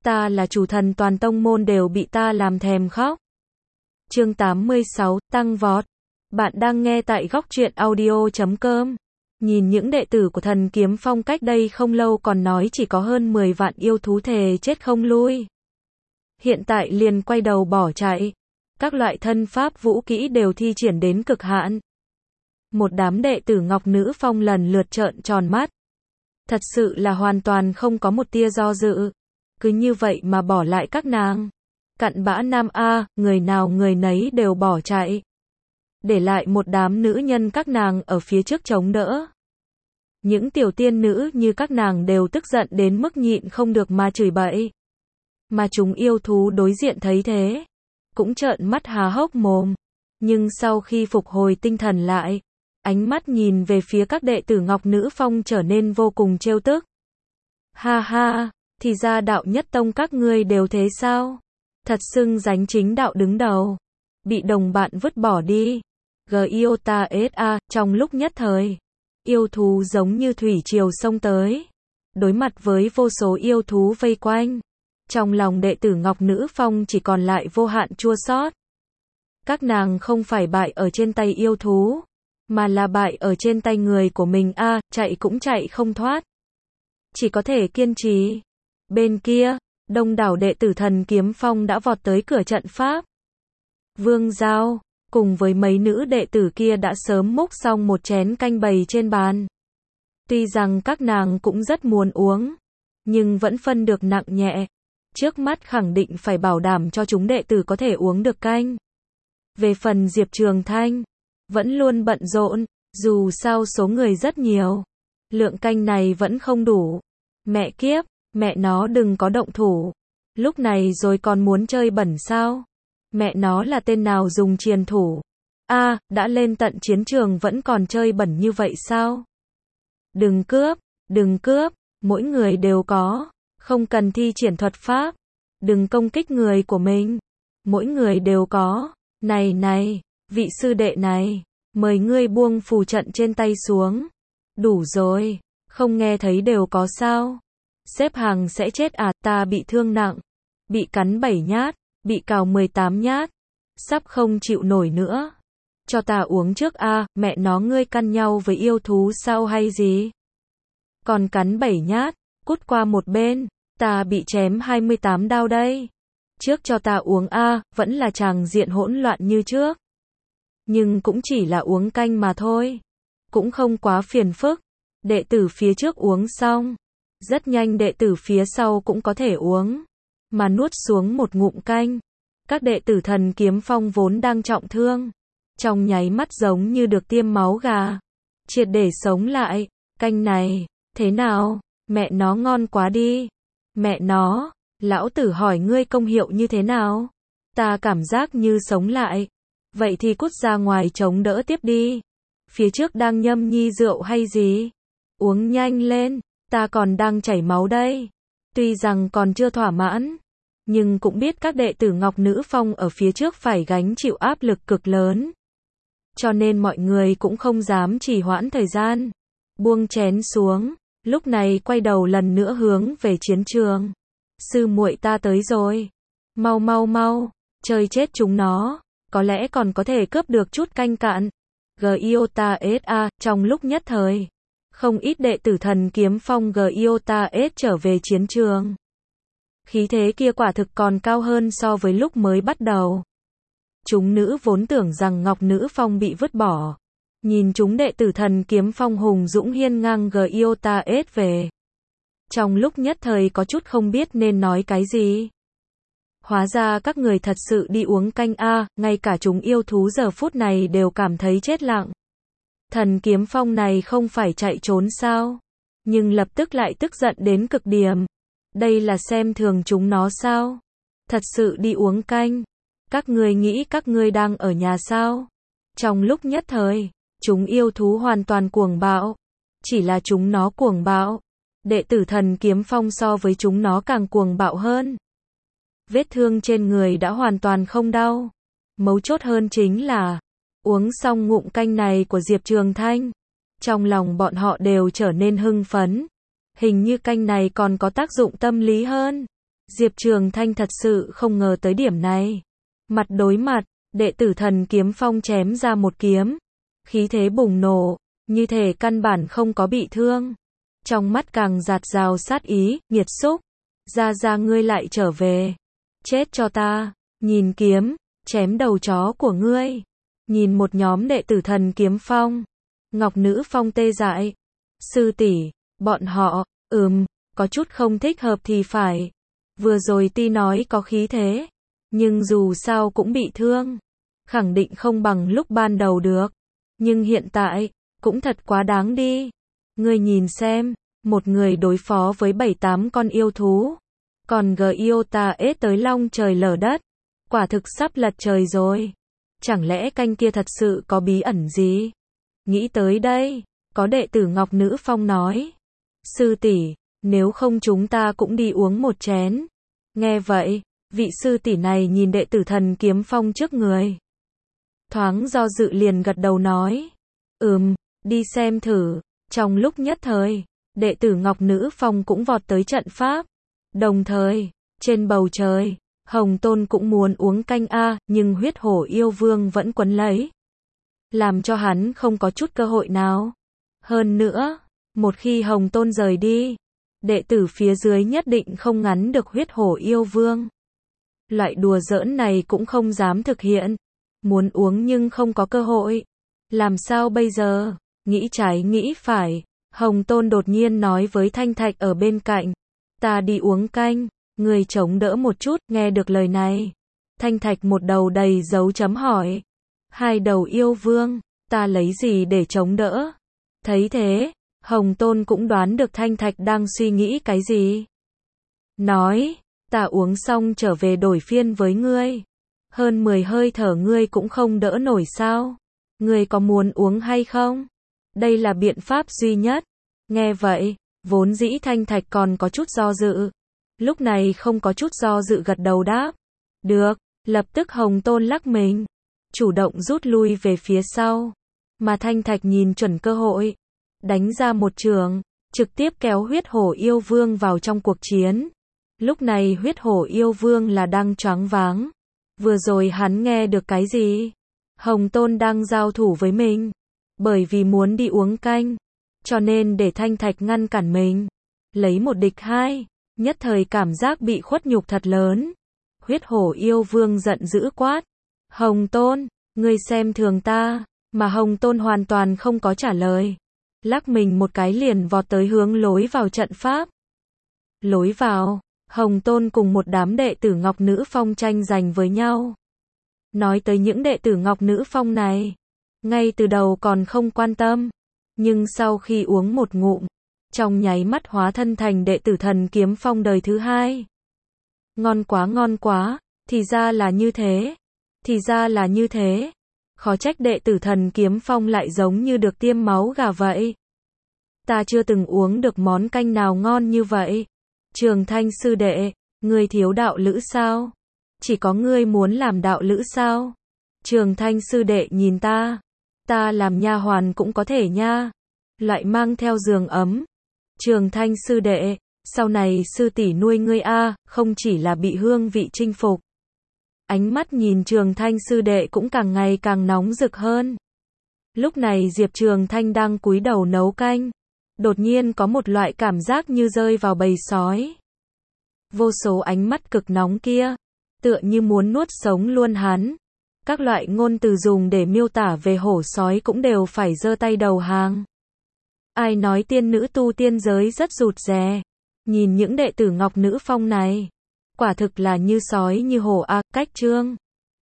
ta là chủ thần toàn tông môn đều bị ta làm thèm khóc. Chương 86, tăng vọt. Bạn đang nghe tại góc truyện audio.com. Nhìn những đệ tử của thần kiếm phong cách đây không lâu còn nói chỉ có hơn 10 vạn yêu thú thề chết không lui. Hiện tại liền quay đầu bỏ chạy. Các loại thân pháp vũ kỹ đều thi triển đến cực hạn. Một đám đệ tử Ngọc Nữ Phong lần lượt trợn tròn mắt. Thật sự là hoàn toàn không có một tia do dự. Cứ như vậy mà bỏ lại các nàng. Cặn bã nam A, người nào người nấy đều bỏ chạy. Để lại một đám nữ nhân các nàng ở phía trước chống đỡ. Những tiểu tiên nữ như các nàng đều tức giận đến mức nhịn không được mà chửi bậy. Mà chúng yêu thú đối diện thấy thế, cũng trợn mắt há hốc mồm. Nhưng sau khi phục hồi tinh thần lại, ánh mắt nhìn về phía các đệ tử Ngọc Nữ Phong trở nên vô cùng trêu tức. Ha ha, thì ra đạo nhất tông các ngươi đều thế sao? Thật xưng dánh chính đạo đứng đầu. Bị đồng bạn vứt bỏ đi. Giota SA, trong lúc nhất thời. Yêu thú giống như thủy triều xông tới. Đối mặt với vô số yêu thú vây quanh. Trong lòng đệ tử Ngọc Nữ Phong chỉ còn lại vô hạn chua xót. Các nàng không phải bại ở trên tay yêu thú. Mà là bại ở trên tay người của mình a, chạy cũng chạy không thoát. Chỉ có thể kiên trì. Bên kia, đông đảo đệ tử thần kiếm phong đã vọt tới cửa trận pháp. Vương Giao, cùng với mấy nữ đệ tử kia đã sớm múc xong một chén canh bày trên bàn. Tuy rằng các nàng cũng rất muốn uống, nhưng vẫn phân được nặng nhẹ. Trước mắt khẳng định phải bảo đảm cho chúng đệ tử có thể uống được canh. Về phần Diệp Trường Thanh, vẫn luôn bận rộn, dù sao số người rất nhiều. Lượng canh này vẫn không đủ. Mẹ kiếp, mẹ nó đừng có động thủ. Lúc này rồi còn muốn chơi bẩn sao? Mẹ nó là tên nào dùng triền thủ? A, đã lên tận chiến trường vẫn còn chơi bẩn như vậy sao? Đừng cướp, mỗi người đều có. Không cần thi triển thuật pháp. Đừng công kích người của mình. Mỗi người đều có. Này, vị sư đệ này, mời ngươi buông phù trận trên tay xuống. Đủ rồi, không nghe thấy đều có sao? Xếp hàng sẽ chết à, ta bị thương nặng. Bị cắn 7 nhát, bị cào 18 nhát. Sắp không chịu nổi nữa. Cho ta uống trước a, mẹ nó ngươi căn nhau với yêu thú sao hay gì? Còn cắn 7 nhát, cút qua một bên, ta bị chém 28 đao đây. Trước cho ta uống a, vẫn là tràng diện hỗn loạn như trước. Nhưng cũng chỉ là uống canh mà thôi. Cũng không quá phiền phức. Đệ tử phía trước uống xong. Rất nhanh đệ tử phía sau cũng có thể uống. Mà nuốt xuống một ngụm canh. Các đệ tử thần kiếm phong vốn đang trọng thương. Trong nháy mắt giống như được tiêm máu gà. Triệt để sống lại. Canh này, thế nào? Mẹ nó ngon quá đi. Mẹ nó, lão tử hỏi ngươi công hiệu như thế nào? Ta cảm giác như sống lại. Vậy thì cút ra ngoài chống đỡ tiếp đi. Phía trước đang nhâm nhi rượu hay gì? Uống nhanh lên, ta còn đang chảy máu đây. Tuy rằng còn chưa thỏa mãn, nhưng cũng biết các đệ tử Ngọc Nữ Phong ở phía trước phải gánh chịu áp lực cực lớn. Cho nên mọi người cũng không dám trì hoãn thời gian. Buông chén xuống, lúc này quay đầu lần nữa hướng về chiến trường. Sư muội ta tới rồi. Mau, chơi chết chúng nó. Có lẽ còn có thể cướp được chút canh cạn. Giota SA, trong lúc nhất thời. Không ít đệ tử thần kiếm phong Giota S trở về chiến trường. Khí thế kia quả thực còn cao hơn so với lúc mới bắt đầu. Chúng nữ vốn tưởng rằng Ngọc Nữ Phong bị vứt bỏ. Nhìn chúng đệ tử thần kiếm phong hùng dũng hiên ngang Giota S về. Trong lúc nhất thời có chút không biết nên nói cái gì. Hóa ra các người thật sự đi uống canh a, ngay cả chúng yêu thú giờ phút này đều cảm thấy chết lặng. Thần kiếm phong này không phải chạy trốn sao? Nhưng lập tức lại tức giận đến cực điểm. Đây là xem thường chúng nó sao? Thật sự đi uống canh. Các người nghĩ các ngươi đang ở nhà sao? Trong lúc nhất thời, chúng yêu thú hoàn toàn cuồng bạo. Chỉ là chúng nó cuồng bạo. Đệ tử thần kiếm phong so với chúng nó càng cuồng bạo hơn. Vết thương trên người đã hoàn toàn không đau. Mấu chốt hơn chính là uống xong ngụm canh này của Diệp Trường Thanh. Trong lòng bọn họ đều trở nên hưng phấn. Hình như canh này còn có tác dụng tâm lý hơn. Diệp Trường Thanh thật sự không ngờ tới điểm này. Mặt đối mặt, đệ tử Thần Kiếm Phong chém ra một kiếm. Khí thế bùng nổ, như thể căn bản không có bị thương. Trong mắt càng dạt dào sát ý, nghiệt xúc. Ra ngươi lại trở về. Chết cho ta, nhìn kiếm, chém đầu chó của ngươi. Nhìn một nhóm đệ tử Thần Kiếm Phong. Ngọc Nữ Phong tê dại. Sư tỷ, bọn họ, có chút không thích hợp thì phải. Vừa rồi ti nói có khí thế, nhưng dù sao cũng bị thương. Khẳng định không bằng lúc ban đầu được. Nhưng hiện tại, cũng thật quá đáng đi. Ngươi nhìn xem, một người đối phó với 7-8 con yêu thú. Còn Giota ết tới long trời lở đất. Quả thực sắp lật trời rồi. Chẳng lẽ canh kia thật sự có bí ẩn gì? Nghĩ tới đây, có đệ tử Ngọc Nữ Phong nói. Sư tỷ, nếu không chúng ta cũng đi uống một chén. Nghe vậy, vị sư tỷ này nhìn đệ tử Thần Kiếm Phong trước người. Thoáng do dự liền gật đầu nói. Đi xem thử. Trong lúc nhất thời, đệ tử Ngọc Nữ Phong cũng vọt tới trận pháp. Đồng thời, trên bầu trời, Hồng Tôn cũng muốn uống canh nhưng huyết hổ yêu vương vẫn quấn lấy. Làm cho hắn không có chút cơ hội nào. Hơn nữa, một khi Hồng Tôn rời đi, đệ tử phía dưới nhất định không ngắn được huyết hổ yêu vương. Loại đùa giỡn này cũng không dám thực hiện. Muốn uống nhưng không có cơ hội. Làm sao bây giờ? Nghĩ trái nghĩ phải. Hồng Tôn đột nhiên nói với Thanh Thạch ở bên cạnh. Ta đi uống canh, người chống đỡ một chút. Nghe được lời này, Thanh Thạch một đầu đầy dấu chấm hỏi. Hai đầu yêu vương, ta lấy gì để chống đỡ? Thấy thế, Hồng Tôn cũng đoán được Thanh Thạch đang suy nghĩ cái gì. Nói, ta uống xong trở về đổi phiên với ngươi. Hơn 10 hơi thở ngươi cũng không đỡ nổi sao? Ngươi có muốn uống hay không? Đây là biện pháp duy nhất. Nghe vậy, vốn dĩ Thanh Thạch còn có chút do dự. Lúc này không có chút do dự gật đầu đáp. Được, lập tức Hồng Tôn lắc mình. Chủ động rút lui về phía sau. Mà Thanh Thạch nhìn chuẩn cơ hội. Đánh ra một trường, trực tiếp kéo huyết hổ yêu vương vào trong cuộc chiến. Lúc này huyết hổ yêu vương là đang choáng váng. Vừa rồi hắn nghe được cái gì? Hồng Tôn đang giao thủ với mình. Bởi vì muốn đi uống canh, cho nên để Thanh Thạch ngăn cản mình. Lấy một địch hai, nhất thời cảm giác bị khuất nhục thật lớn. Huyết hổ yêu vương giận dữ quát. Hồng Tôn, ngươi xem thường ta, mà Hồng Tôn hoàn toàn không có trả lời. Lắc mình một cái liền vọt tới hướng lối vào trận pháp. Lối vào, Hồng Tôn cùng một đám đệ tử Ngọc Nữ Phong tranh giành với nhau. Nói tới những đệ tử Ngọc Nữ Phong này, ngay từ đầu còn không quan tâm, nhưng sau khi uống một ngụm, trong nháy mắt hóa thân thành đệ tử Thần Kiếm Phong đời thứ hai. Ngon quá, thì ra là như thế, thì ra là như thế. Khó trách đệ tử Thần Kiếm Phong lại giống như được tiêm máu gà vậy. Ta chưa từng uống được món canh nào ngon như vậy. Trường Thanh sư đệ, ngươi thiếu đạo lữ sao? Chỉ có ngươi muốn làm đạo lữ sao? Trường Thanh sư đệ nhìn ta làm nha hoàn cũng có thể nha. Lại mang theo giường ấm. Trường Thanh sư đệ, sau này sư tỷ nuôi ngươi không chỉ là bị hương vị chinh phục. Ánh mắt nhìn Trường Thanh sư đệ cũng càng ngày càng nóng rực hơn. Lúc này Diệp Trường Thanh đang cúi đầu nấu canh. Đột nhiên có một loại cảm giác như rơi vào bầy sói. Vô số ánh mắt cực nóng kia, tựa như muốn nuốt sống luôn hắn. Các loại ngôn từ dùng để miêu tả về hổ sói cũng đều phải giơ tay đầu hàng. Ai nói tiên nữ tu tiên giới rất rụt rè. Nhìn những đệ tử Ngọc Nữ Phong này, quả thực là như sói như hổ cách chương.